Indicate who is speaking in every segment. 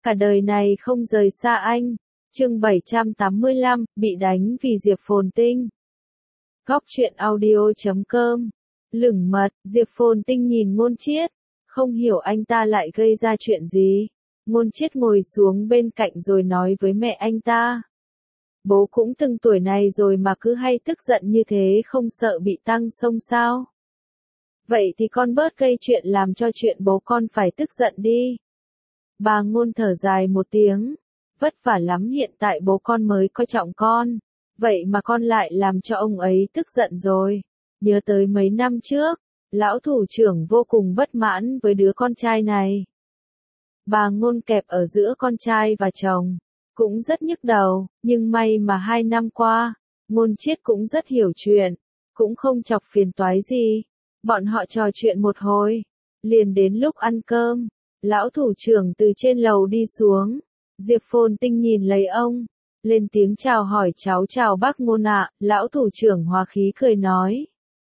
Speaker 1: cả đời này không rời xa anh. Chương 785, bị đánh vì Diệp Phồn Tinh. Góc truyện audio.com. Lửng mật, Diệp Phồn Tinh nhìn Ngôn Chiết, không hiểu anh ta lại gây ra chuyện gì. Ngôn Chiết ngồi xuống bên cạnh rồi nói với mẹ anh ta. Bố cũng từng tuổi này rồi mà cứ hay tức giận như thế, không sợ bị tăng xông sao? Vậy thì con bớt gây chuyện làm cho chuyện bố con phải tức giận đi. Bà Ngôn thở dài một tiếng. Vất vả lắm, hiện tại bố con mới coi trọng con. Vậy mà con lại làm cho ông ấy tức giận rồi. Nhớ tới mấy năm trước, lão thủ trưởng vô cùng bất mãn với đứa con trai này. Bà Ngôn kẹp ở giữa con trai và chồng. Cũng rất nhức đầu, nhưng may mà 2 năm qua, Ngôn Chiết cũng rất hiểu chuyện. Cũng không chọc phiền toái gì. Bọn họ trò chuyện một hồi. Liền đến lúc ăn cơm, lão thủ trưởng từ trên lầu đi xuống. Diệp Phồn Tinh nhìn lấy ông, lên tiếng chào hỏi. Cháu chào bác Ngôn ạ. Lão thủ trưởng hòa khí cười nói.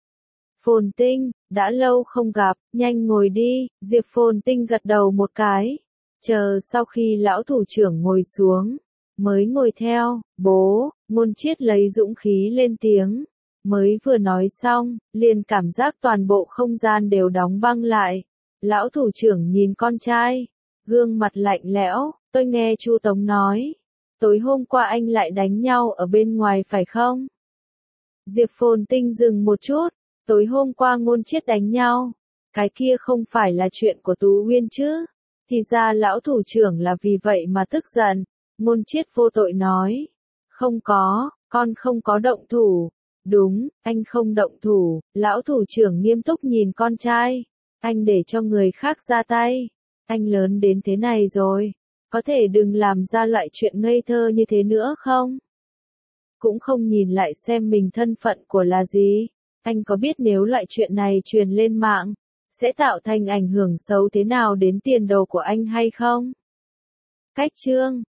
Speaker 1: Phồn Tinh, đã lâu không gặp, nhanh ngồi đi. Diệp Phồn Tinh gật đầu một cái. Chờ sau khi lão thủ trưởng ngồi xuống, mới ngồi theo. Bố, Ngôn Chiết lấy dũng khí lên tiếng. Mới vừa nói xong, liền cảm giác toàn bộ không gian đều đóng băng lại. Lão thủ trưởng nhìn con trai, gương mặt lạnh lẽo. Tôi nghe Chu Tống nói, tối hôm qua anh lại đánh nhau ở bên ngoài phải không? Diệp Phồn Tinh dừng một chút. Tối hôm qua Ngôn Chiết đánh nhau, cái kia không phải là chuyện của Tú Uyên chứ? Thì ra lão thủ trưởng là vì vậy mà tức giận. Ngôn Chiết vô tội nói, không có, con không có động thủ. Đúng, anh không động thủ. Lão thủ trưởng nghiêm túc nhìn con trai. Anh để cho người khác ra tay. Anh lớn đến thế này rồi, có thể đừng làm ra loại chuyện ngây thơ như thế nữa không? Cũng không nhìn lại xem mình thân phận của là gì. Anh có biết nếu loại chuyện này truyền lên mạng, sẽ tạo thành ảnh hưởng xấu thế nào đến tiền đồ của anh hay không? Cách chương